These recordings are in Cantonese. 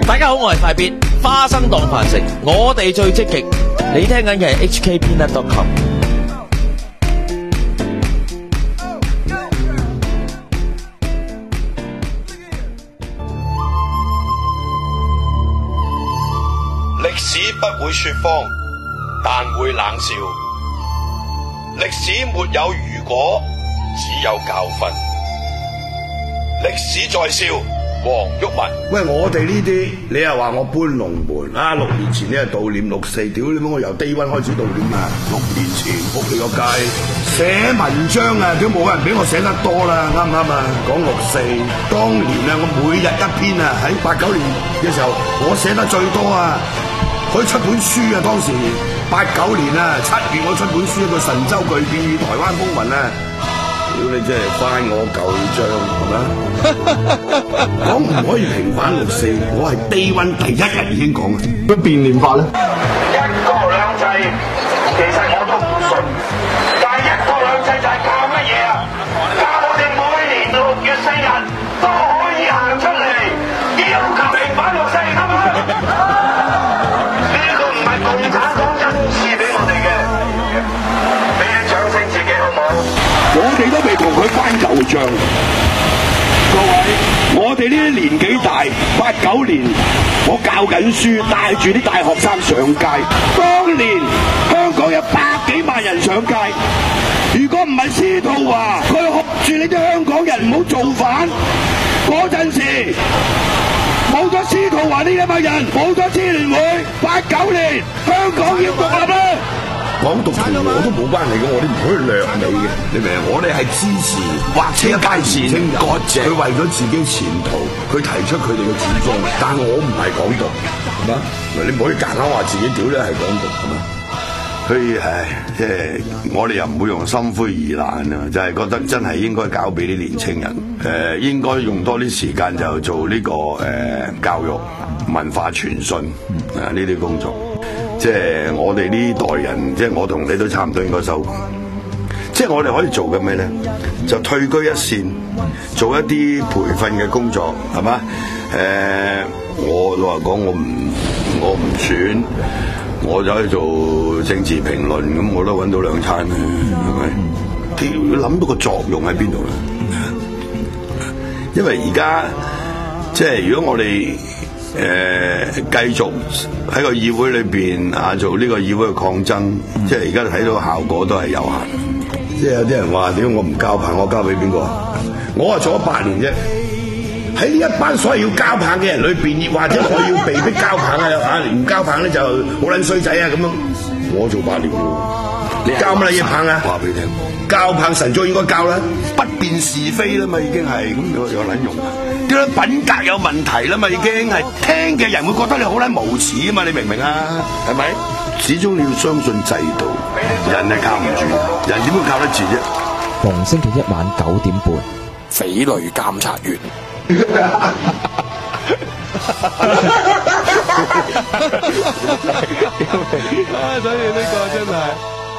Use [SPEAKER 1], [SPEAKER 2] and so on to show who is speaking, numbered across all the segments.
[SPEAKER 1] 大家好，我係快必花生當飯食，我哋最積極。你聽緊嘅係 HKpeanut.com。
[SPEAKER 2] 歷史不會說謊，但會冷笑。歷史沒有如果，只有教訓。歷史在笑，黃毓民。
[SPEAKER 3] 喂，我哋呢啲，你又話我搬龍門啊？6年前呢係悼念6·4，屌你媽！我由低溫開始悼念啊！6年前仆你個街，寫文章啊，都冇人比我寫得多啦，啱唔啱啊？講6·4，當年啊，我每日一篇啊，喺89年嘅時候，我寫得最多啊！可以出本書啊！當時89年啊7月，我出本書叫《神州巨變與台灣風雲》啊！屌你真係翻我舊帳係咪？講唔可以平反6·4，我係低溫第一日已經講嘅。乜變臉法咧？
[SPEAKER 4] 一國兩制其實我都唔信，但係一國兩制就係靠乜嘢啊？靠我哋每年6月4日都可以行出嚟要求平反6·4，係咪？呢個唔係共產黨恩賜俾我哋嘅，俾啲掌聲自己好唔好？
[SPEAKER 3] 我哋都未同佢翻舊帳，各位，我哋呢啲年紀大，89年我教緊書，帶住啲大學生上街。當年香港有100幾萬人上街，如果唔係司徒華，佢學住你啲香港人唔好造反，嗰陣時冇咗司徒華呢一班人，冇咗支聯會，89年香港要獨立啦。港獨同我都冇關係嘅，我哋唔可以掠你嘅，你明唔明？我哋係支持劃清界線，割席。佢為咗自己前途，佢提出佢哋嘅主張，但我唔係港獨，係嘛？你唔可以夾硬話自己屌你係港獨，係嘛？所以即係我哋又唔會用心灰意冷啊，就係覺得真係應該交俾啲年青人，應該用多啲時間就做呢個教育、文化傳信呢啲工作。即係我哋呢代人，即係我同你都差唔多應該收工。即係我哋可以做嘅咩咧？就退居一線，做一啲培訓嘅工作，係嘛？我老實講，我唔選，我就去做政治評論，咁我都揾到2餐啦，係咪？要諗到個作用喺邊度咧？因為而家即係如果我哋繼續喺個議會裏邊做呢個議會嘅抗爭，即係而家睇到效果都係有限。即係有啲人話：點解我唔交棒，我交俾邊個？我做咗8年啫。喺呢一班所謂要交棒嘅人裏邊，或者我要被逼交棒啊！唔交棒咧就好撚衰仔啊！咁樣，我做8年喎，你交乜嘢棒啊？話俾你聽，交棒神早應該交啦，不辨是非啦嘛，已經係咁有撚用啊！啲品格有問題啦嘛，已經係聽嘅人會覺得你好撚無恥啊嘛，你明唔明啊？係咪？始終你要相信制度，人係靠唔住，人點會靠得住啫？
[SPEAKER 5] 逢星期一晚9點半，
[SPEAKER 6] 匪類監察員。
[SPEAKER 7] 所以呢個真係。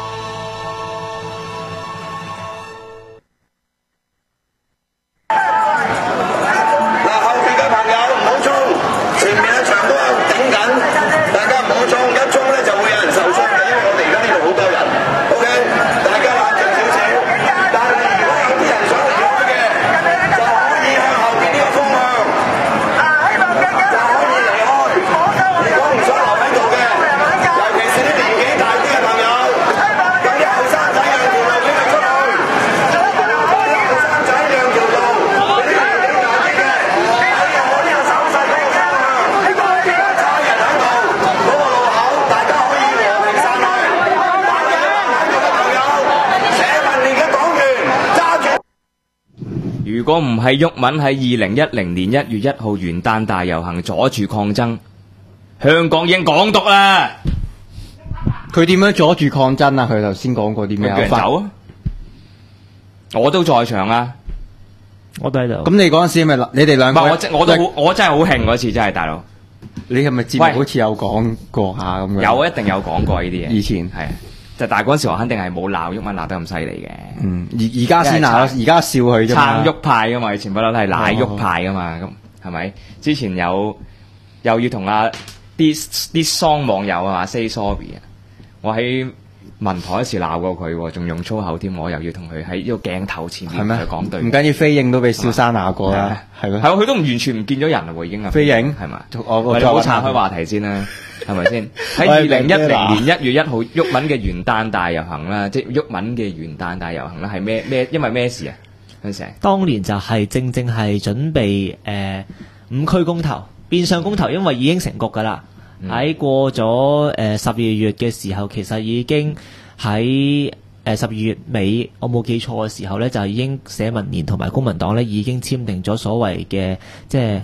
[SPEAKER 5] 如果唔係毓民喺2010年1月1號元旦大遊行阻住抗爭，香港已經港獨啦。
[SPEAKER 8] 佢點樣阻住抗爭啊？佢頭先講過啲咩？
[SPEAKER 5] 佢走啊！我都在場啊！
[SPEAKER 8] 我都喺度。咁你嗰陣時咪你哋兩個？
[SPEAKER 5] 我真係好興嗰次，真係大佬。
[SPEAKER 8] 你係咪節目好似有講過下咁樣？
[SPEAKER 5] 有，一定有講過呢啲嘢。
[SPEAKER 8] 以前係。
[SPEAKER 5] 但係嗰陣時我肯定係冇鬧毓民鬧得咁犀利嘅。
[SPEAKER 8] 而家先鬧，而家笑佢啫嘛。
[SPEAKER 5] 撐毓派噶嘛，以前不嬲都係賴毓派噶嘛，咁係咪？之前有又要同啲喪網友啊 say sorry 啊！我喺文台嗰時鬧過佢喎，仲用粗口添，我又要同佢喺呢個鏡頭前面去講對。
[SPEAKER 8] 唔緊要，飛影都俾蕭生鬧過啦，係咯。
[SPEAKER 5] 係佢都唔完全唔見咗人啦喎，已經啊。
[SPEAKER 8] 飛影
[SPEAKER 5] 係嘛？
[SPEAKER 8] 我
[SPEAKER 5] 哋唔好岔開話題先啦，係咪先？喺2010年1月1號，毓民嘅元旦大遊行啦，即係毓民嘅元旦大遊行啦，係咩？因為咩事啊？嗰陣時
[SPEAKER 9] 當年就係正係準備5區公投，變相公投，因為已經成局㗎啦。喺過咗12月嘅時候，其實已經喺12月尾，我冇記錯嘅時候呢，就已經社民連同埋公民黨呢已經簽訂咗所謂嘅即係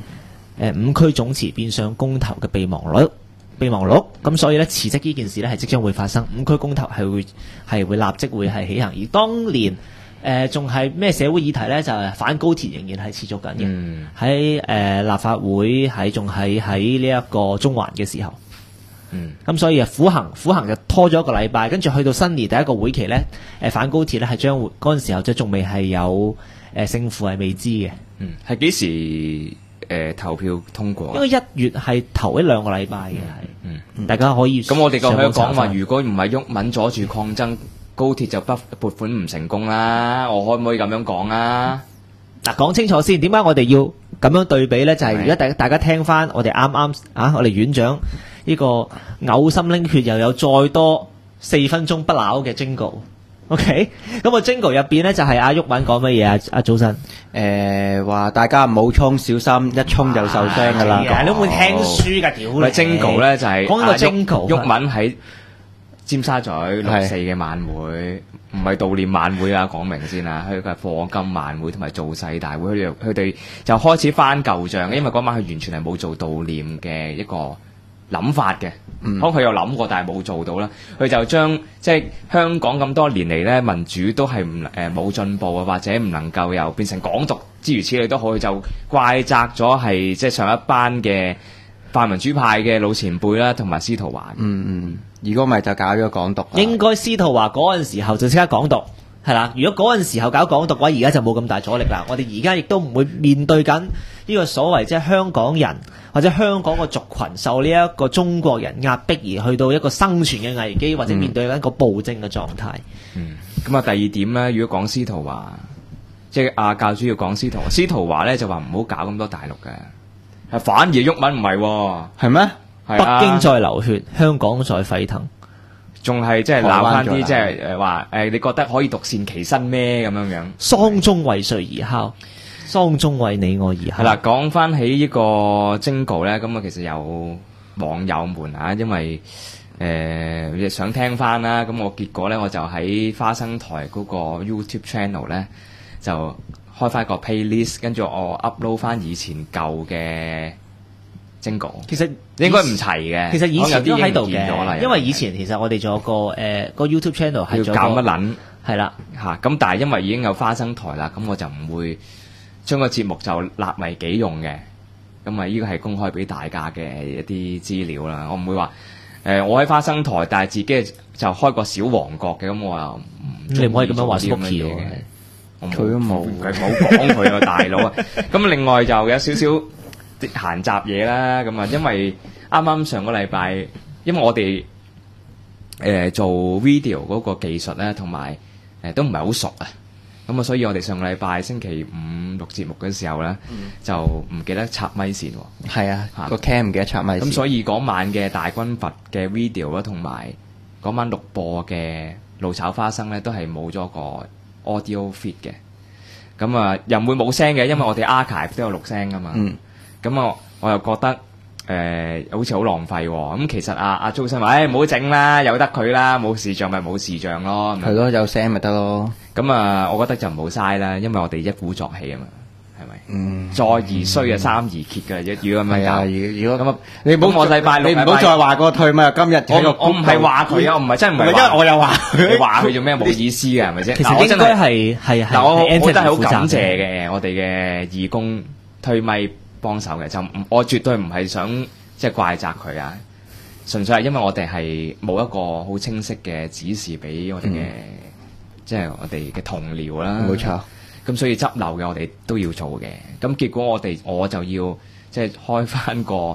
[SPEAKER 9] 5區總辭變相公投嘅備忘錄。咁所以呢，辭職呢件事呢係即將會發生，5區公投係會立即會係起行。而當年仲係咩社會議題呢？就係反高鐵仍然係持續緊嘅。喺立法會仲係喺呢一個中環嘅時候。咁所以苦行就拖咗1個禮拜，跟住去到新年第一個會期呢，反高鐵呢係將會嗰陣時候即係仲未係有勝負係未知嘅。
[SPEAKER 5] 係幾時投票通過？
[SPEAKER 9] 應該1月係頭1-2個禮拜嘅係。大家可以
[SPEAKER 5] 咁我哋可以講話，如果唔係毓民阻住抗爭，高鐵就撥款唔成功啦，我可唔可以咁樣講啊？
[SPEAKER 9] 嗱，講清楚先，點解我哋要咁樣對比呢？就係如果大家聽翻我哋啱我哋院長呢個嘔心瀝血又有再多4分鐘不朽嘅 jingle。OK， 咁個 jingle 入邊呢，就係阿毓民講乜嘢啊？阿祖新
[SPEAKER 8] 話大家唔好衝，小心一衝就受傷噶啦。
[SPEAKER 9] 你都會聽書㗎，屌你
[SPEAKER 5] ！jingle 咧就係
[SPEAKER 9] 講個 jingle，
[SPEAKER 5] 毓民喺尖沙咀6·4嘅晚會，唔係悼念晚會啊，講明先啊，佢係課金晚會同埋造勢大會，佢哋就開始翻舊帳，因為嗰晚佢完全係冇做悼念嘅一個諗法嘅，可能佢有諗過，但係冇做到啦。佢就將即係香港咁多年嚟咧，民主都係冇進步啊，或者唔能夠又變成港獨，諸如此類都好，佢就怪責咗係即係上一班嘅泛民主派嘅老前輩啦，同埋司徒華。
[SPEAKER 8] 如果唔係就搞咗港獨。
[SPEAKER 9] 應該司徒華嗰陣時候就即刻港獨，係啦。如果嗰陣時候搞港獨嘅話，而家就冇咁大阻力啦。我哋而家亦都唔會面對緊呢個所謂即係香港人或者香港個族群受呢一個中國人壓迫而去到一個生存嘅危機，或者面對緊一個暴政嘅狀態。
[SPEAKER 5] 咁啊，第二點咧，如果講司徒華，即係阿教主要講司徒華咧就話唔好搞咁多大陸嘅，係反而毓民唔係喎，
[SPEAKER 8] 係咩？
[SPEAKER 9] 北京在流血，香港在沸騰，
[SPEAKER 5] 仲係即係鬧翻啲即係話你覺得可以獨善其身咩咁樣樣？
[SPEAKER 9] 喪鐘為誰而敲？喪鐘為你我而敲。
[SPEAKER 5] 係啦，講翻起呢個jingle咧，咁啊其實有網友們啊，因為想聽翻啦，咁我結果咧我就喺花生台嗰個 YouTube channel 咧就開翻個 playlist， 跟住我 upload 翻以前舊嘅。其實應該唔齊嘅，
[SPEAKER 9] 其實以前都喺度
[SPEAKER 5] 嘅，
[SPEAKER 9] 因為以前其實我哋仲有個 YouTube channel 係
[SPEAKER 5] 叫搞乜撚，
[SPEAKER 9] 係啦
[SPEAKER 5] 嚇。咁但係因為已經有花生台啦，咁我就唔會將個節目就立為己用嘅。咁啊，呢個係公開俾大家嘅一啲資料啦。我唔會話我喺花生台，但係自己就開個小王國嘅。咁我又
[SPEAKER 9] 你唔可以咁樣話 Spooky 嘅，
[SPEAKER 5] 佢都冇講佢啊，大佬啊。咁另外就有少少啲閒雜嘢啦，咁啊，因為啱啱上個禮拜，因為我哋做 video 嗰個技術咧，同埋都唔係好熟啊，咁啊，所以我哋上個禮拜星期5錄節目嘅時候咧，就唔記得插咪線喎。
[SPEAKER 8] 係啊，個 cam 唔記得插咪線。
[SPEAKER 5] 咁所以嗰晚嘅大軍閥嘅 video 啦，同埋嗰晚錄播嘅怒炒花生咧，都係冇咗個 audio feed 嘅。咁啊，又唔會冇聲嘅，因為我哋 archive 都有錄聲噶嘛。咁我又覺得好似好浪費喎。咁其實阿周生話：唔好整啦，由得佢啦，冇視像咪冇視像咯。
[SPEAKER 8] 係咯，有聲咪得咯。
[SPEAKER 5] 咁啊，我覺得就唔好嘥啦，因為我哋一鼓作氣啊嘛，係咪？再而衰啊，三而竭㗎。如果咁樣搞，如果咁啊，你唔好我禮拜六，
[SPEAKER 8] 你唔好再話個退咪今日。
[SPEAKER 5] 我唔係話佢啊，我唔係真唔係。因為
[SPEAKER 8] 我又話
[SPEAKER 5] 你話佢做咩冇意思嘅係咪先？
[SPEAKER 9] 其實應該係。嗱，
[SPEAKER 5] 我覺得係好感謝嘅，我哋嘅義工推咪幫手嘅，就我絕對唔係想即係怪責佢啊，純粹係因為我哋係冇一個好清晰嘅指示俾我哋嘅，即係我哋嘅同僚啦。
[SPEAKER 8] 冇錯。
[SPEAKER 5] 咁所以執漏嘅我哋都要做嘅。咁結果我就要即係開翻個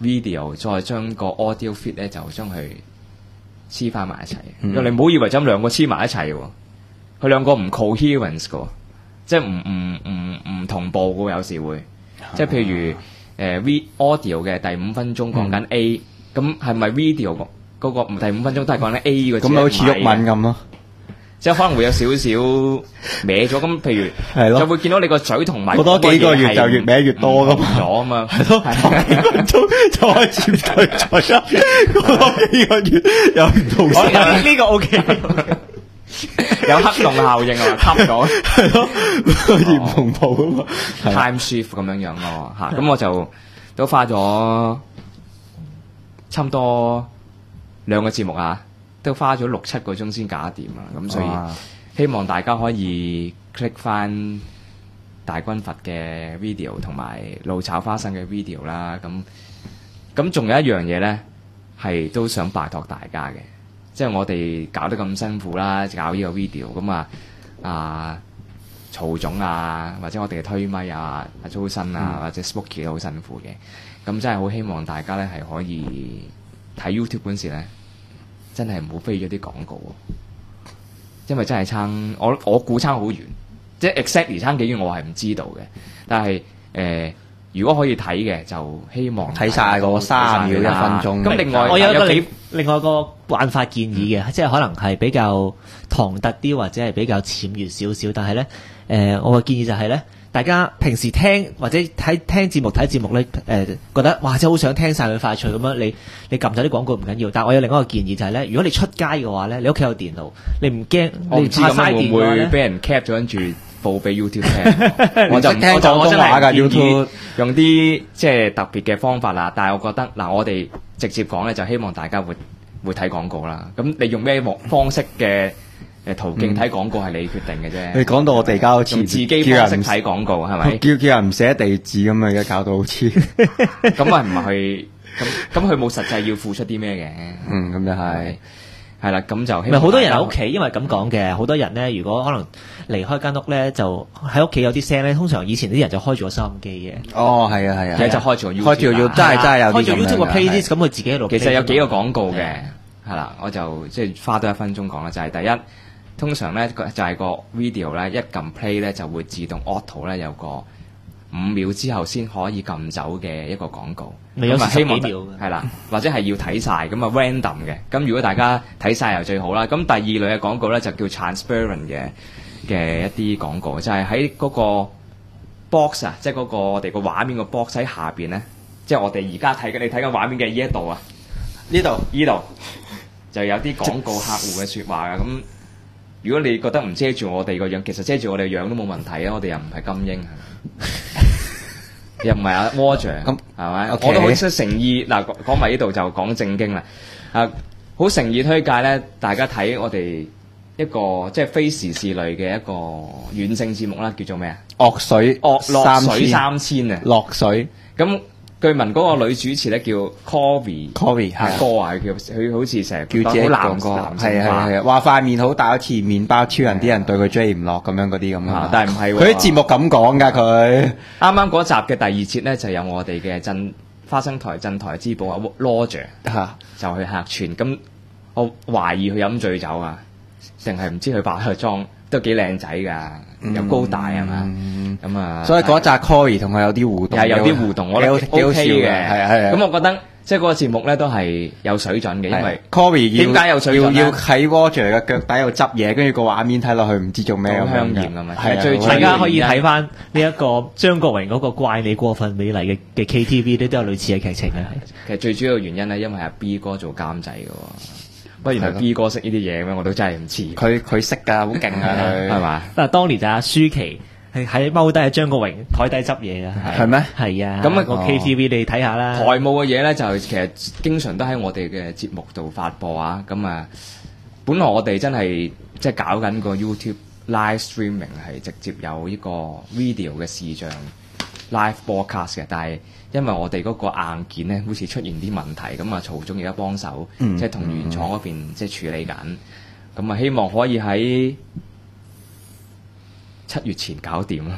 [SPEAKER 5] video，再將個 audio feed 咧就將佢黐翻埋一齊。因為你唔好以為就咁兩個黐埋一齊喎，佢兩個唔 coherence 嘅，即係唔同步嘅，有時會。即係譬如audio 嘅第5分鐘講緊 A，咁係咪 video 嗰個第5分鐘都係講緊 A 個字？
[SPEAKER 8] 咁好似鬱敏咁咯。
[SPEAKER 5] 即係可能會有少少歪咗，咁譬如就會見到你個嘴同埋
[SPEAKER 8] 過多幾個月就越歪越多噶嘛，
[SPEAKER 5] 咗啊嘛，
[SPEAKER 8] 係咯，就開始對咗啦，過多幾個月又唔同晒，
[SPEAKER 9] 呢個 OK，
[SPEAKER 5] 有黑洞效應啊，吸咗，
[SPEAKER 8] 係咯，好似唔同步啊嘛
[SPEAKER 5] ，time shift 咁樣樣咯嚇，咁我就都花咗差唔多2個節目啊。都花咗6-7個鐘先搞掂啊！咁所以希望大家可以 click 翻大軍閥嘅 video 同埋老炒花生嘅 video 啦。咁仲有一樣嘢咧，係都想拜託大家嘅，即係我哋搞得咁辛苦啦，搞呢個 video 咁曹總啊，或者我哋嘅推咪啊、阿周生啊，或者 Smoky 都好辛苦嘅。咁真係好希望大家咧係可以睇 YouTube 嗰陣時咧。真係唔好飛咗啲廣告喎，因為真係差我估差好遠，即係 exactly 差幾遠我係唔知道嘅。但係如果可以睇嘅，就希望
[SPEAKER 8] 睇晒個30秒1分鐘。
[SPEAKER 5] 咁另外
[SPEAKER 9] 我有另外個辦法建議嘅，即係可能係比較唐突啲或者係比較僭越少少，但係咧我嘅建議就係咧。大家平時聽或者聽節目睇節目咧，覺得哇真係好想聽晒佢快脆咁樣，你撳晒啲廣告唔緊要。但係我有另一個建議就係咧，如果你出街嘅話咧，你屋企有電腦，你唔驚，
[SPEAKER 5] 我唔知咁樣會唔會俾人 cap 咗跟住報俾 YouTube 聽？我就
[SPEAKER 8] 聽廣東話㗎 YouTube，
[SPEAKER 5] 用啲即係特別嘅方法啦。但係我覺得嗱，我哋直接講咧，就希望大家會睇廣告啦。咁你用咩方式嘅？途徑睇廣告係你決定嘅啫。
[SPEAKER 8] 你講到我哋而家好似
[SPEAKER 5] 自己方式睇廣告係咪？
[SPEAKER 8] 叫人唔寫地址咁啊，而家搞到好似
[SPEAKER 5] 咁啊，唔係咁佢冇實際要付出啲咩嘅。
[SPEAKER 8] 咁就係
[SPEAKER 5] 啦，咁就
[SPEAKER 9] 唔係好多人喺屋企，因為咁講嘅，好多人咧，如果可能離開間屋咧，就喺屋企有啲聲咧。通常以前啲人就開住個收音機嘅。
[SPEAKER 8] 哦，係啊，係啊，
[SPEAKER 5] 而家就開住個 YouTube，
[SPEAKER 8] 開住真係有啲
[SPEAKER 9] 開住 YouTube 個 playlist，咁佢自己喺度。
[SPEAKER 5] 其實有幾個廣告嘅，係啦，我就即係花多1分鐘講啦，就係第一。通常咧就係個 video 咧一撳 play 咧就會自動 auto 咧有個5秒之後先可以撳走嘅一個廣告，咁啊希望係啦，或者係要睇晒咁啊 random 嘅。咁如果大家睇晒又最好啦。咁第2類嘅廣告咧就叫 transparent 嘅一啲廣告，就係喺嗰個 box 啊，即係嗰個我哋個畫面個 box 喺下邊咧，即係我哋而家睇緊你睇緊畫面嘅呢一度啊，呢度就有啲廣告客戶嘅説話啊咁。如果你覺得唔遮住我哋個樣，其實遮住我哋個樣都冇問題啊！我哋又唔係金英，又唔係阿 Roger，咁係咪？我都好出誠意嗱，講埋呢度就講正經啦。好誠意推介咧，大家睇我哋一個即係非時事類嘅一個軟性節目啦，叫做咩啊？
[SPEAKER 8] 落水
[SPEAKER 5] 3000啊！
[SPEAKER 8] 落水
[SPEAKER 5] 咁。據聞嗰個女主持咧叫 Corey
[SPEAKER 8] 係
[SPEAKER 5] 哥啊，佢好似成日
[SPEAKER 8] 叫自己男性化，係話塊面好大，好似麵包超人，啲人對佢追唔落咁樣嗰啲咁啊！
[SPEAKER 5] 但係唔係
[SPEAKER 8] 佢啲節目咁講㗎，佢
[SPEAKER 5] 啱啱嗰集嘅第2節咧就有我哋嘅花生台鎮台之寶啊 Roger 就去客串，咁我懷疑佢飲醉酒啊，定係唔知佢化咗妝，都幾靚仔㗎，又高大係嘛？咁啊，
[SPEAKER 8] 所以嗰集 Corey 同佢有啲互動，
[SPEAKER 5] 係有啲互動，我覺得 OK 嘅，
[SPEAKER 8] 係。
[SPEAKER 5] 咁我覺得即係嗰個節目咧都係有水準嘅，因為
[SPEAKER 8] Corey
[SPEAKER 5] 點解有水準
[SPEAKER 8] 要喺 Roger 嘅腳底度執嘢，跟住個畫面睇落去唔知做咩咁
[SPEAKER 5] 香豔啊嘛。
[SPEAKER 9] 大家可以睇翻呢一個張國榮嗰個怪你過分美麗嘅 KTV 咧，都有類似嘅劇情嘅。
[SPEAKER 5] 其實最主要原因咧，因為阿 B 哥做監製嘅喎。不過原來 B 哥識呢啲嘢咩？我都真係唔知。
[SPEAKER 8] 佢識㗎，好勁啊佢，
[SPEAKER 5] 係嘛？
[SPEAKER 9] 但係當年就阿舒淇係喺踎低喺張國榮台底執嘢啊，
[SPEAKER 8] 係咩？
[SPEAKER 9] 係啊，咁啊個 KTV 你睇下啦。
[SPEAKER 5] 台務嘅嘢咧就其實經常都喺我哋嘅節目度發播啊。咁啊，本來我哋真係即係搞緊個 YouTube live streaming 係直接有呢個 video 嘅視像 live broadcast 嘅，但係因為我哋嗰個硬件咧好似出現啲問題，咁啊曹總而家幫手，即係同原廠嗰邊即係處理緊，咁啊希望可以喺7月前搞掂啦。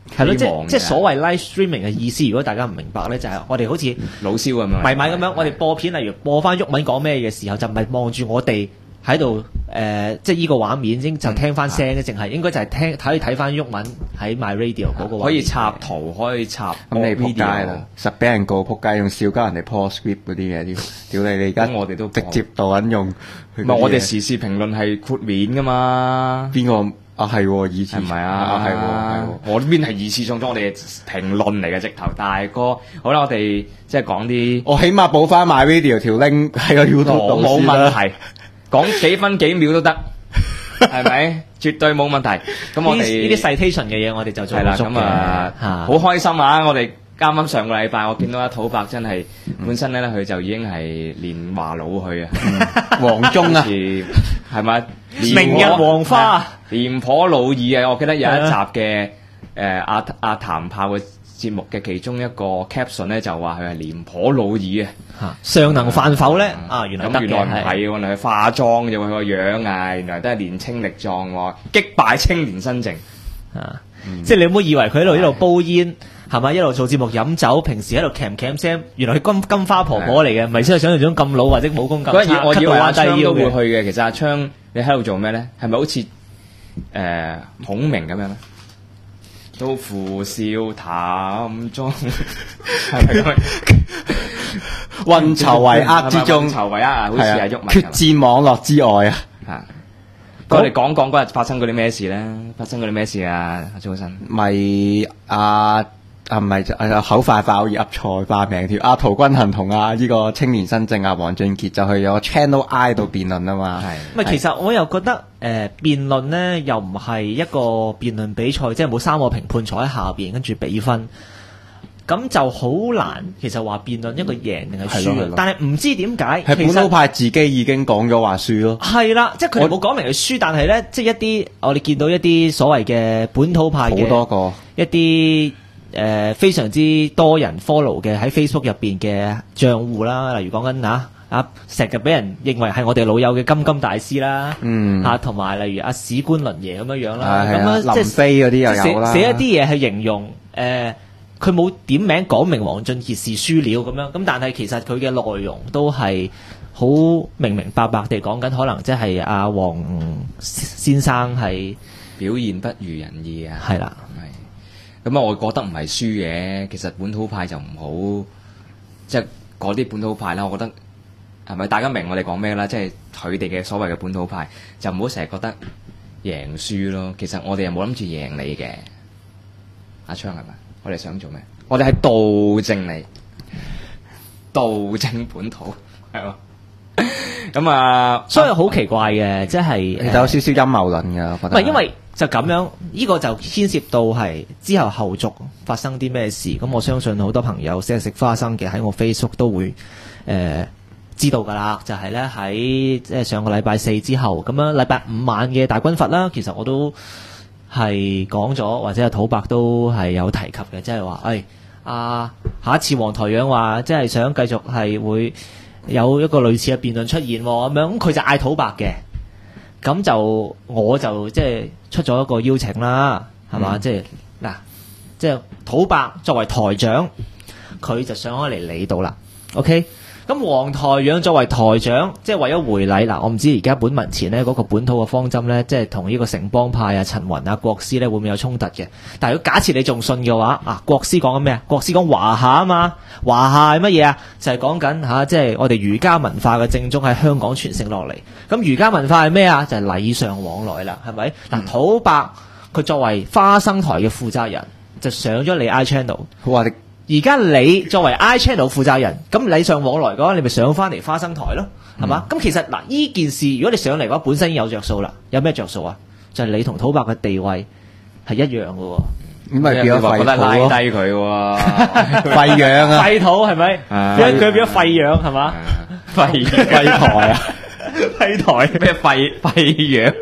[SPEAKER 9] 係咯，
[SPEAKER 5] 希望嘅
[SPEAKER 9] 即係所謂 live streaming 嘅意思，如果大家唔明白咧，就係我哋好似
[SPEAKER 5] 老蕭咁樣
[SPEAKER 9] 迷米咁樣，我哋播片，例如播翻鬱文講咩嘅時候，就唔係望住我哋喺度即係呢個畫面，就聽翻聲嘅，淨係應該就係睇翻鬱文喺 My Radio 嗰個畫面
[SPEAKER 5] 可以插圖，可以插
[SPEAKER 8] 咁你撲街啦，實俾人告撲街，用笑鳩人哋 po script 嗰啲嘢，屌你而家
[SPEAKER 5] 咁我哋都
[SPEAKER 8] 直接導緊用。
[SPEAKER 5] 唔係我哋時事評論係豁免噶嘛？
[SPEAKER 8] 邊個啊？係喎，二次
[SPEAKER 5] 係咪啊？
[SPEAKER 8] 係喎。
[SPEAKER 5] 我呢邊係二次創作，我哋評論嚟嘅直頭大哥。好啦，我哋即係講啲，
[SPEAKER 8] 我起碼補翻 My Radio 條 link 喺個 YouTube 度
[SPEAKER 5] 冇
[SPEAKER 8] 先啦
[SPEAKER 5] 問題，講幾分幾秒都得，係咪？絕對冇問題。咁我哋
[SPEAKER 9] 呢啲 citation 嘅嘢，我哋就做
[SPEAKER 5] 係啦。
[SPEAKER 9] 足
[SPEAKER 5] 咁啊，
[SPEAKER 9] 嘅
[SPEAKER 5] 好開心啊！我哋啱啱上個禮拜，我見到阿土伯真係本身咧，佢就已經係連華佬去啊，
[SPEAKER 8] 黃忠啊，
[SPEAKER 5] 係咪？
[SPEAKER 9] 明日黃花
[SPEAKER 5] 廉頗老矣啊！我記得有一集嘅阿譚炮嘅節目嘅其中一個 caption 咧，就話佢係廉頗老矣啊！
[SPEAKER 9] 尚能飯否咧？原來得
[SPEAKER 5] 咁原來唔係喎，原來係化妝啫喎，佢個樣啊，原來都係年青力壯喎，擊敗青年新政
[SPEAKER 9] 即係你唔好以為佢喺度一路煲煙。係咪一路做節目飲酒？平時喺度鉗聲，原來佢金花婆婆嚟嘅，唔係真係想象中咁老或者武功咁差。
[SPEAKER 5] 我以為阿昌都會
[SPEAKER 9] 嘅。
[SPEAKER 5] 去嘅，其實阿昌你喺度做咩咧？係咪好似孔明咁樣咧？都付笑談中，係咪咁樣？
[SPEAKER 8] 運籌帷幄之中，
[SPEAKER 5] 運籌帷幄啊，好似係鬱文
[SPEAKER 8] 決戰網絡之外啊！
[SPEAKER 5] 嚇，我哋講嗰日發生嗰啲咩事咧？發生嗰啲咩事啊？阿張生
[SPEAKER 8] 咪唔係口快快好易噏錯化名條。阿陶君行同呢個青年新政黃俊傑就去咗 Channel I 度辯論啊嘛。
[SPEAKER 9] 係。其實我又覺得辯論呢又唔係一個辯論比賽，即係冇3個評判坐喺下邊跟住比分，咁就好難。其實話辯論一個贏定係輸，但係唔知點解
[SPEAKER 8] 係本土派自己已經講咗話輸咯。
[SPEAKER 9] 係啦，即係佢哋冇講明係輸，但係呢，即係一啲我哋見到一啲所謂嘅本土派嘅
[SPEAKER 8] 好多個
[SPEAKER 9] 一啲。非常之多人 follow 嘅喺 Facebook 入邊嘅賬戶啦，例如講緊成日俾人認為係我哋老友嘅金大師啦，同埋例如史官倫爺咁樣啦，咁樣
[SPEAKER 8] 林飛嗰啲又有啦，
[SPEAKER 9] 寫一啲嘢去形容佢冇點名講明黃俊傑是輸了咁樣，咁但係其實佢嘅內容都係好明白地講緊，可能即係阿黃先生係
[SPEAKER 5] 表現不如人意啊，
[SPEAKER 9] 係啦。
[SPEAKER 5] 咁我覺得唔係輸嘅，其實本土派就唔好，即係嗰啲本土派啦。我覺得係咪大家明我哋講咩啦？即係佢哋嘅所謂嘅本土派，就唔好成日覺得贏輸咯。其實我哋又冇諗住贏你嘅，阿昌係咪？我哋想做咩？我哋係導正你，導正本土係嘛？咁啊，
[SPEAKER 9] 所以好奇怪嘅，即係
[SPEAKER 8] 其實有少少陰謀論嘅，我覺得。
[SPEAKER 9] 唔係因為就咁樣，呢個就牽涉到係之後後續發生啲咩事。咁我相信好多朋友成日食花生嘅喺我 Facebook 都會知道㗎啦。就係咧喺即係上個禮拜4之後，咁樣禮拜5晚嘅大軍閥啦，其實我都係講咗，或者阿土伯都係有提及嘅，即係話下一次黃台仰話即係想繼續係會有一個類似嘅辯論出現咁樣，咁佢就嗌土伯嘅。咁就我就即係出咗一個邀請啦，係嘛？即係嗱，即係土伯作為台長，佢就上開嚟你度啦。OK，咁黃台仰作為台長，即係為咗回禮嗱，我唔知而家本民前呢嗰個本土嘅方針咧，即係同呢個城邦派啊、陳雲啊、國師咧會唔會有衝突嘅？但係如果假設你仲信嘅話，國師講緊咩啊？國師講華夏啊嘛，華夏係乜嘢啊？就係講緊即係我哋儒家文化嘅正宗喺香港傳承落嚟。咁儒家文化係咩啊？就係禮尚往來啦，係咪？嗱，土伯佢作為花生台嘅負責人，就上咗你 I Channel。
[SPEAKER 8] 哇！
[SPEAKER 9] 而家你作為 I Channel 負責人，咁禮尚往來嘅話，你咪上翻嚟花生台咯，係嘛？咁其實嗱，呢件事如果你上嚟嘅話，本身已經有着數啦。有咩着數啊？就係你同土伯嘅地位係一樣嘅喎。
[SPEAKER 8] 咁咪變咗廢土咯？
[SPEAKER 5] 拉低佢喎，
[SPEAKER 8] 廢樣啊！
[SPEAKER 9] 廢土係咪？佢變咗廢樣係嘛？
[SPEAKER 5] 廢台啊！
[SPEAKER 9] 廢台
[SPEAKER 5] 咩廢樣？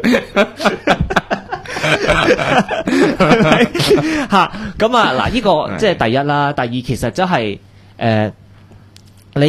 [SPEAKER 9] 咁啊嗱，呢個即係第一啦。第二其實真係你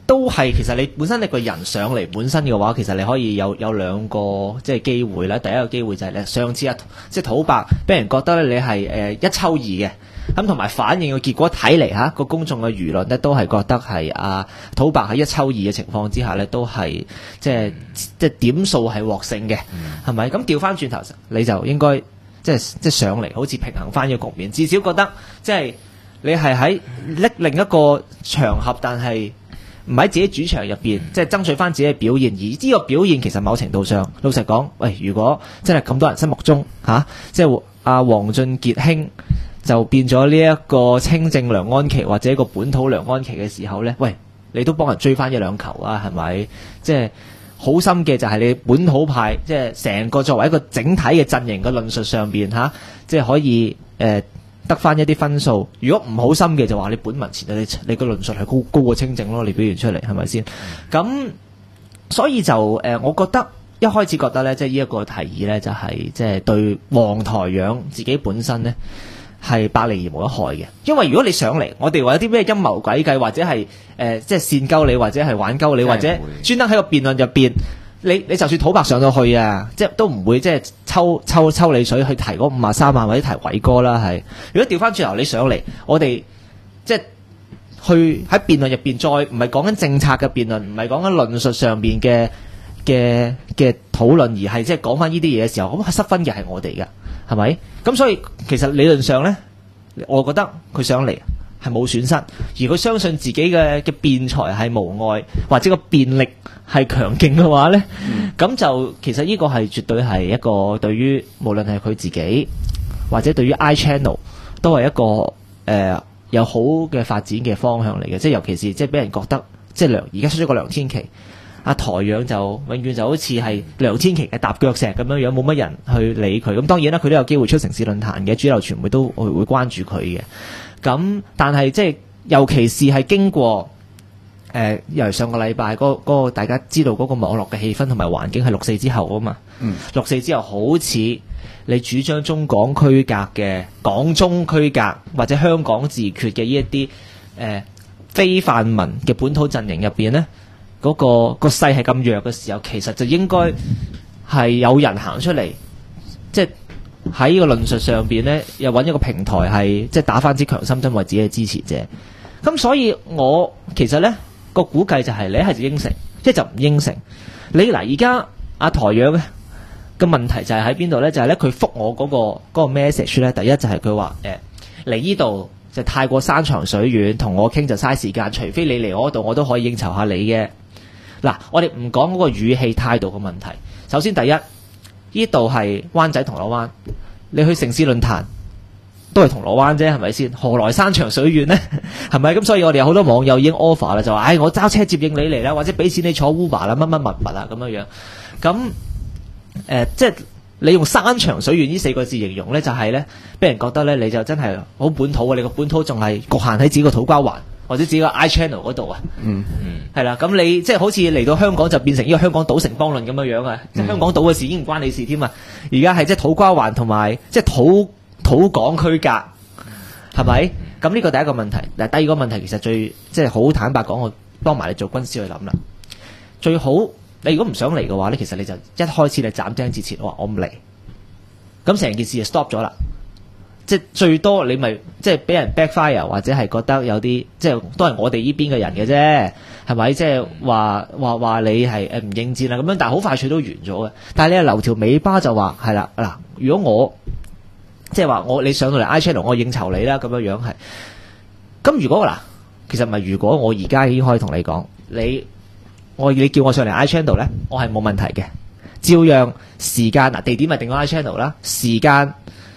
[SPEAKER 9] 都係其實你本身你個人上嚟本身嘅話，其實你可以有兩個即係機會啦。第一個機會就係你上次即係土伯俾人覺得咧你係一抽二嘅，咁同埋反應嘅結果睇嚟嚇個公眾嘅輿論咧都係覺得係土伯喺一抽二嘅情況之下咧都係即係點數係獲勝嘅，係咪？咁調翻轉頭你就應該即係上嚟好似平衡翻個局面，至少覺得即係你係喺另一個場合，但係唔喺自己主場入邊，即係爭取翻自己嘅表現。而呢個表現其實某程度上，老實講，喂，如果真係咁多人心目中即係黃俊傑兄就變咗呢一個清正梁安琪或者一個本土梁安琪嘅時候呢，喂，你都幫人追翻一兩球啊，係咪？即係好心嘅就係你本土派，即係成個作為一個整體嘅陣營嘅論述上邊即係可以得翻一啲分數。如果唔好心嘅就話你本文前你個論述係高過清正咯，你表現出嚟係咪先？咁所以就我覺得一開始覺得咧，即係呢一個提議咧，就係即係對黃台仰自己本身咧係百利而無一害嘅。因為如果你上嚟，我哋話有啲咩陰謀詭計，或者係即係煽鳩你，或者係玩鳩你，或者專登喺個辯論入邊。你就算土伯上到去啊，即係都唔會即係抽你水去提嗰53萬或者提偉哥啦，係。如果調翻轉頭你上嚟，我哋即係去喺辯論入邊再唔係講緊政策嘅辯論，唔係講緊論述上邊嘅討論，而係即係講翻呢啲嘢嘅時候，咁失分嘅係我哋㗎，係咪？咁所以其實理論上咧，我覺得佢上嚟係冇損失，而佢相信自己嘅辯才係無礙，或者個辯力係強勁嘅話呢，咁就其實呢個係絕對係一個對於無論係佢自己或者對於 iChannel 都係一個有好嘅發展嘅方向嚟嘅，即係尤其是即係俾人覺得即係而家出咗個梁天琦，台仰就永遠就好似係梁天琦嘅踏腳石咁樣樣，冇乜人去理佢。咁當然啦，佢都有機會出城市論壇嘅，主流傳媒都會關注佢嘅。咁但係即係尤其是係經過由上個禮拜嗰個大家知道嗰個網絡嘅氣氛同埋環境係6·4之後啊嘛，6·4之後好似你主張中港區隔嘅港中區隔或者香港自決嘅呢一啲非泛民嘅本土陣營入邊呢，嗰個勢係咁弱嘅時候，其實就應該係有人行出嚟，即係喺呢個論述上邊呢，又揾一個平台係即係打翻支強心針為自己嘅支持者。咁所以我其實呢個估計就係你一係就應承，一係就唔應承。你嗱而家台仰咧個問題就係喺邊度呢？就係呢，佢覆我嗰個 message 呢，第一就係佢話嚟呢度就太過山長水遠，同我傾就嘥時間，除非你嚟我度，我都可以應酬下你嘅。嗱，我哋唔講嗰個語氣態度嘅問題。首先第一，呢度係灣仔銅鑼灣，你去城市論壇都係銅鑼灣啫，係咪先？何來山長水遠呢？係咪？咁所以我哋有好多網友已經 offer 啦，就話：我揸車接應你嚟啦，或者俾錢你坐 Uber 啦，乜乜物物啊咁樣樣。咁即係你用山長水遠呢4個字形容呢，就係呢，俾人覺得呢，你就真係好本土啊！你個本土仲係局限喺自己個土瓜灣或者自己個 iChannel 嗰度啊。係啦，咁你即係好似嚟到香港就變成呢個香港島城邦論咁樣樣啊！即係香港島嘅事已經唔關你事添啊！而家係即係土瓜灣同埋即係土港區隔，係咪？咁呢個第一個問題。嗱，第二個問題其實最即係好坦白講，我幫埋你做軍師去諗啦。最好你如果唔想嚟嘅話咧，其實你就一開始你斬釘截鐵話我唔嚟，咁成件事就 stop 咗啦。即係最多你咪即係俾人 backfire， 或者係覺得有啲即係都係我哋呢邊嘅人嘅啫，係咪？即係話你係唔應戰啦咁樣，但係好快脆都完咗嘅。但係你係留條尾巴就話係啦嗱，如果我即係話你上到嚟 iChannel， 我應酬你啦咁樣樣係。咁如果嗱，其實唔係如果我而家已經可以同你講，你叫我上嚟 iChannel 咧，我係冇問題嘅，照樣時間嗱地點咪定咗 iChannel啦，時間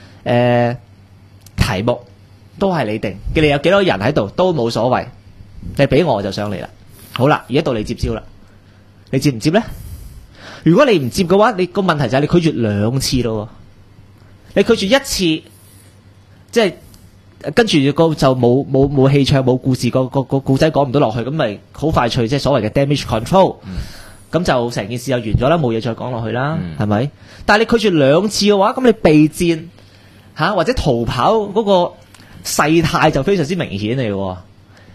[SPEAKER 9] 題目都係你定，你有幾多人喺度都冇所謂，你俾我就上嚟啦。好啦，而家到你接招啦，你接唔接咧？如果你唔接嘅話，你個問題就係你拒絕2次咯。你拒絕1次，即係跟住個就冇戲唱冇故事，個故仔講唔到落去，咁咪好快脆，即係所謂嘅 damage control。咁就成件事就完咗啦，冇嘢再講落去啦，係咪？但係你拒絕2次嘅話，咁你備戰或者逃跑嗰個勢態就非常之明顯嚟喎。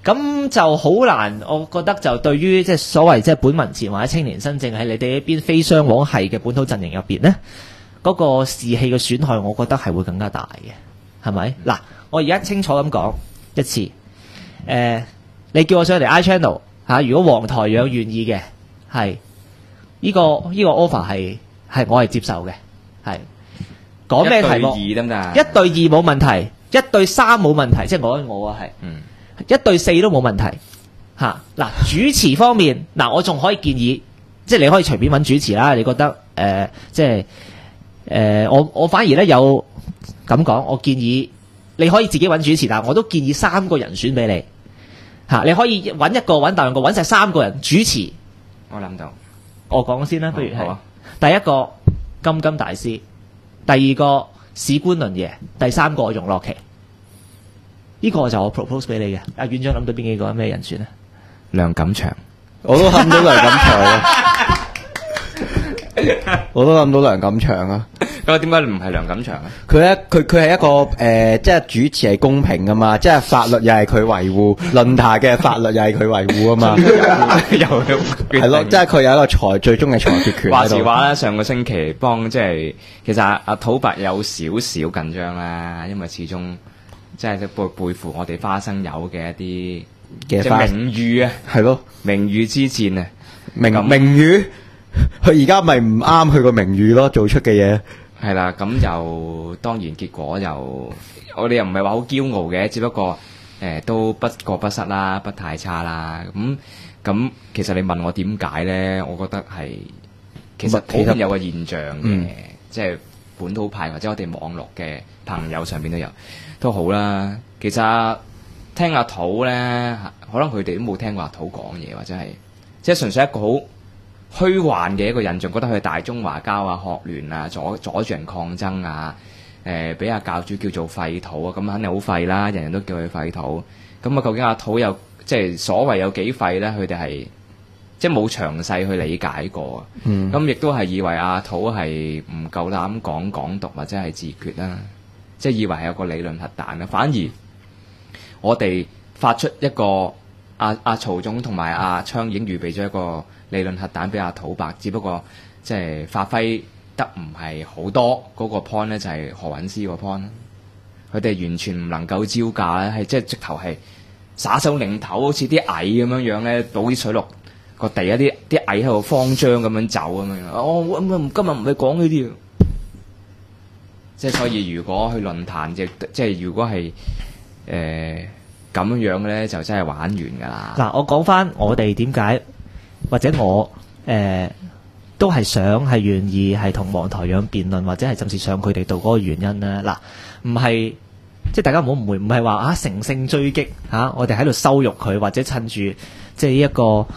[SPEAKER 9] 咁就好難，我覺得就對於即係所謂即係本民前或者青年新政喺你哋呢邊非雙黃系嘅本土陣營入邊呢，嗰、個士氣嘅損害，我覺得係會更加大嘅，係咪？嗱，我而家清楚咁講一次，你叫我上嚟 I Channel 嚇，如果黃台仰願意嘅，係呢個 offer 係我係接受嘅，係講咩題目？
[SPEAKER 5] 1對2得唔得啊？
[SPEAKER 9] 1對2冇問題，1對3冇問題，即係我係。1對4都冇問題嚇。嗱，主持方面，嗱我仲可以建議，即係你可以隨便揾主持啦。你覺得即係我反而咧有咁講，我建議你可以自己揾主持，但係我都建議3個人選俾你嚇。你可以揾一個、揾第二個、揾晒3個人主持。
[SPEAKER 5] 我諗到，
[SPEAKER 9] 我講先啦，不如係、
[SPEAKER 5] 啊、
[SPEAKER 9] 第一個金金大師，第二個史官倫爺，第三個容樂琪。呢個就我 propose 俾你嘅，阿院長諗到邊幾個咩人選啊？
[SPEAKER 5] 梁錦祥，
[SPEAKER 8] 我都諗到梁錦祥啊！我都諗到梁錦祥啊！
[SPEAKER 5] 咁點解唔係梁錦祥啊？
[SPEAKER 8] 佢係一個即係主持係公平噶嘛，即係法律又係佢維護，論壇嘅法律又係佢維護啊嘛。係咯，即係佢有一個最終嘅裁決權。
[SPEAKER 5] 話時話咧，上個星期幫即係其實阿土伯有少少緊張啦，因為始終即係背負我哋花生友嘅一啲嘅名譽啊，
[SPEAKER 8] 係咯，
[SPEAKER 5] 名譽之戰啊，
[SPEAKER 8] 名譽，佢而家咪唔啱佢個名譽咯，做出嘅嘢。
[SPEAKER 5] 係啦，咁就當然結果就我哋又唔係話好驕傲嘅，只不過都不過不失啦，不太差啦。咁其實你問我點解咧？我覺得係其實普遍有個現象嘅，即係本土派或者我哋網絡嘅朋友上邊都好啦。其實聽阿土咧，可能佢哋都冇聽過阿土講嘢，或者係即係純粹一個好虛幻嘅一個印象，覺得佢係大中華膠啊、學聯啊、阻住人抗爭啊，俾阿教主叫做廢土啊，咁肯定好廢啦，人人都叫佢廢土。咁啊，究竟阿土有即係所謂有幾廢咧？佢哋係即係冇詳細去理解過。咁亦都係以為阿土係唔夠膽講港獨或者係自決啦，即係以為係有個理論核彈啦。反而我哋發出一個阿曹總同埋阿昌已經預備咗一個理論核彈俾阿土伯，只不過即係發揮得唔係好多。嗰個 point 咧就係何韻詩個 point，佢哋完全唔能夠招架咧，係即係直頭係耍手擰頭，好似啲蟻咁樣咧，倒啲水落個地，一啲蟻喺度慌張咁樣走咁樣。我今日唔係講呢啲，即係所以如果去論壇即係如果係咁樣嘅咧，就真係玩完㗎啦。
[SPEAKER 9] 嗱，我講翻我哋點解，或者我都係想係願意係同黃台仰辯論，或者係甚至上佢哋度嗰個原因咧。嗱，唔係即係大家唔好誤會，唔係話乘勝追擊我哋喺度羞辱佢，或者趁住即係呢一個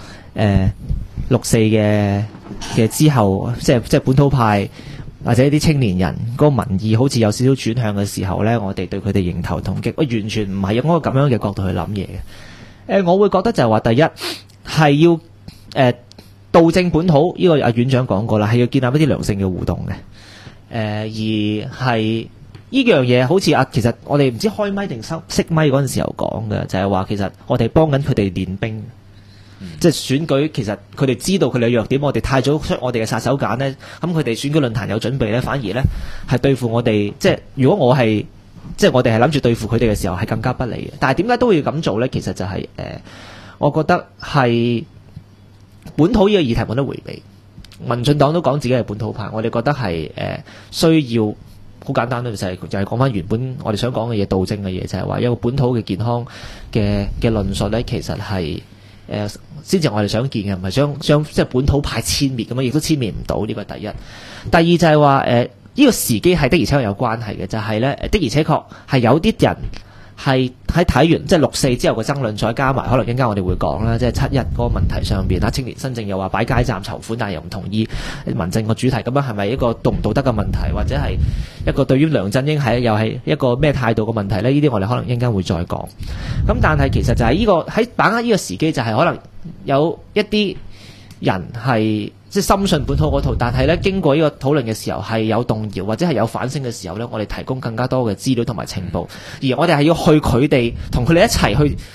[SPEAKER 9] 6·4嘅之後，即係本土派或者啲青年人嗰個民意好似有少少轉向嘅時候咧，我哋對佢哋迎頭痛擊。我完全唔係用嗰個咁樣嘅角度去諗嘢嘅。我會覺得就係話，第一係要導正本土，呢個阿院長講過啦，係要建立一啲良性嘅互動嘅。而係呢樣嘢好似其實我哋唔知開咪定熄咪嗰陣時候講嘅，就係話其實我哋幫緊佢哋練兵。即係選舉，其實佢哋知道佢哋嘅弱點，我哋太早出我哋嘅殺手鐧呢，咁佢哋選舉論壇有準備呢，反而呢係對付我哋。即係如果我係即係我哋係諗住對付佢哋嘅時候，係更加不利嘅。但係點解都會要咁做呢？其實就係我覺得係本土呢個議題冇得迴避。民進黨都講自己係本土派，我哋覺得係需要好簡單，就係講翻原本我哋想講嘅嘢，導正嘅嘢，就係話一個本土嘅健康嘅論述呢，其實係。先至我哋想見嘅，唔係將即係本土派殲滅咁樣，亦都殲滅唔到。呢個第一。第二就係話呢個時機係的而且確有關係嘅，就係咧的而且確係有啲人係喺睇完即係6·4之後嘅爭論，再加埋可能陣間我哋會講啦，即係7·1嗰個問題上邊青年新政又話擺街站籌款，但係又唔同意民政個主題，咁樣係咪一個道唔道德嘅問題，或者係一個對於梁振英又係一個咩態度嘅問題呢？呢啲我哋可能陣間會再講。咁但係其實就係呢個喺把握呢個時機，就係可能有一啲人係即係深信本土嗰套，但係咧經過呢個討論嘅時候係有動搖或者係有反省嘅時候咧，我哋提供更加多嘅資料同埋情報，而我哋係要去佢哋同佢哋一齊去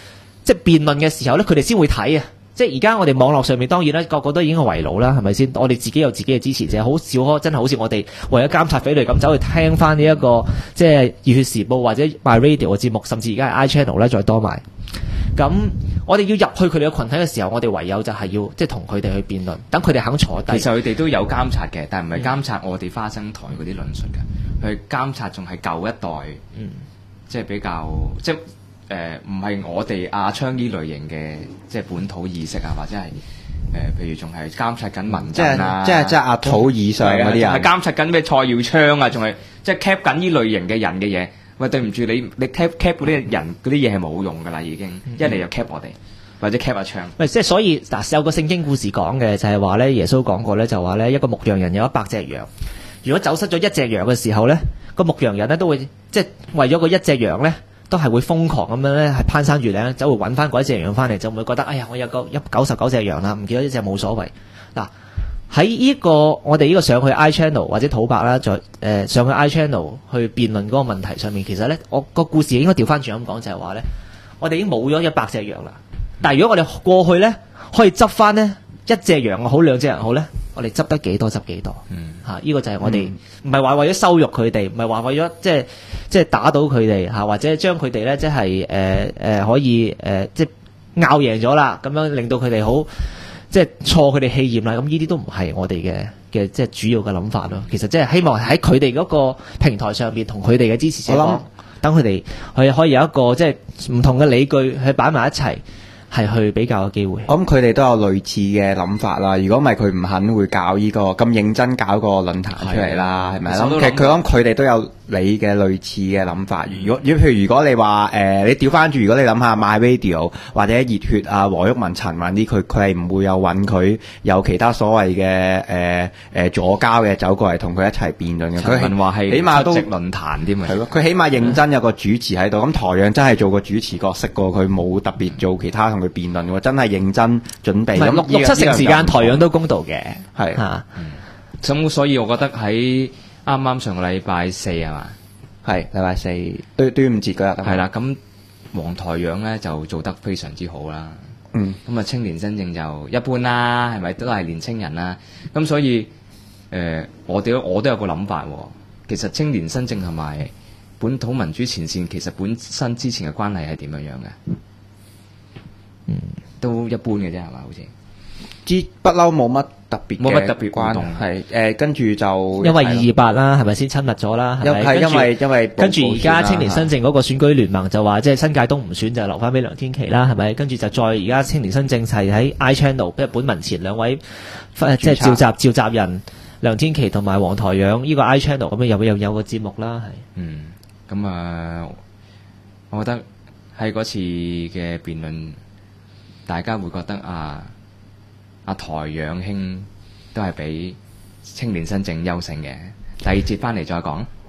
[SPEAKER 9] 即係辯論嘅時候咧，佢哋先會睇啊。即係而家我哋網絡上面當然咧，個個都已經係圍爐啦，係咪先？我哋自己有自己嘅支持者，好少真係好似我哋為咗監察匪類咁走去聽翻呢一個即係熱血時報或者 My Radio 嘅節目，甚至而家係 iChannel 咧再多埋。咁我哋要入去佢哋嘅群體嘅時候，我哋唯有就係要即係同佢哋去辯論，等佢哋肯坐低。
[SPEAKER 5] 其實佢哋都有監察嘅，但係唔係監察我哋花生台嗰啲論述嘅，佢監察仲係舊一代，即係比較即係唔係我哋阿昌呢類型嘅即係本土意識啊，或者係譬如仲係監察緊民陣啊，
[SPEAKER 8] 即係阿土以上嗰啲人，
[SPEAKER 5] 係監察緊咩蔡耀昌啊，仲係即係 cap 緊呢類型嘅人嘅嘢。喂，對唔住你 cap 嗰啲人嗰啲嘢係冇用噶啦，已經一嚟就 cap 我哋，或者 cap 阿昌。
[SPEAKER 9] 喂，即係所以嗱，有個聖經故事講嘅就係話咧，耶穌講過咧，就話咧一個牧羊人有100隻羊，如果走失咗1隻羊嘅時候咧，個牧羊人咧都會即係為咗個1隻羊咧，都係會瘋狂咁樣咧，係攀山越嶺，走去揾翻嗰1隻羊翻嚟，就唔會覺得哎呀，我有個99隻羊啦，唔記得1隻冇所謂。嗱，喺呢個我哋呢個上去 iChannel 或者土白啦，再上去 iChannel 去辯論嗰個問題上面，其實咧我個故事應該調翻轉咁講，就係話咧，我哋已經冇咗100隻羊啦。但係如果我哋過去咧可以執翻呢1隻羊又好2隻羊好咧，我哋執得幾多執幾多。呢個就係我哋唔係話為咗羞辱佢哋，唔係話為咗即係打倒佢哋或者將佢哋咧即係可以即係拗贏咗啦，咁樣令到佢哋好即係錯佢哋氣焰啦。咁呢啲都唔係我哋嘅即係主要嘅諗法咯。其實即係希望喺佢哋嗰個平台上邊同佢哋嘅支持者講，等佢哋可以有一個即係唔同嘅理據去擺埋一齊。係去比較嘅機會。
[SPEAKER 8] 我諗佢哋都有類似嘅諗法啦。如果唔係佢唔肯會搞呢個咁認真搞個論壇出嚟啦，係咪？其實佢諗佢哋都有你嘅類似嘅諗法。如果你話你調翻轉，如果你諗下 My Radio 或者熱血啊、黃毓民、陳雲啲，佢係唔會有揾佢有其他所謂嘅左膠嘅走過嚟同佢一齊辯論嘅。
[SPEAKER 5] 佢話係
[SPEAKER 8] 起碼都
[SPEAKER 5] 出席論壇添啊。
[SPEAKER 8] 係咯，佢起碼認真有個主持喺度。咁台陽真係做個主持角色過，佢冇特別做其他同佢辯論喎，真係認真準備。
[SPEAKER 9] 咁6-7成時間台陽都公道嘅，
[SPEAKER 8] 係
[SPEAKER 9] 嚇。
[SPEAKER 5] 咁所以我覺得喺啱啱上個禮拜4係嘛？
[SPEAKER 8] 係禮拜4端午節嗰日
[SPEAKER 5] 係啦。咁黃台陽咧就做得非常之好啦。咁啊青年新政就一般啦，係咪都係年青人啦？咁所以我都有個諗法喎。其實青年新政同埋本土民主前線其實本身之前嘅關係係點樣嘅？都一般嘅啫，係嘛？好似
[SPEAKER 8] 不嬲冇乜特別
[SPEAKER 5] 關
[SPEAKER 8] 係係跟住就
[SPEAKER 9] 因為228啦，係咪先親密咗啦？係
[SPEAKER 8] 因為
[SPEAKER 9] 跟住而家青年新政嗰個選舉聯盟就話，即係新界東唔選就留翻俾梁天琦啦，係咪？跟住就再而家青年新政係喺 iChannel，即係本民前2位即係召集人梁天琦同埋黃台陽呢個 iChannel 咁樣又有個節目啦，係。
[SPEAKER 5] 咁我覺得喺嗰次嘅辯論，大家會覺得阿台陽兄都係比青年新政優勝嘅。第二節翻嚟再講。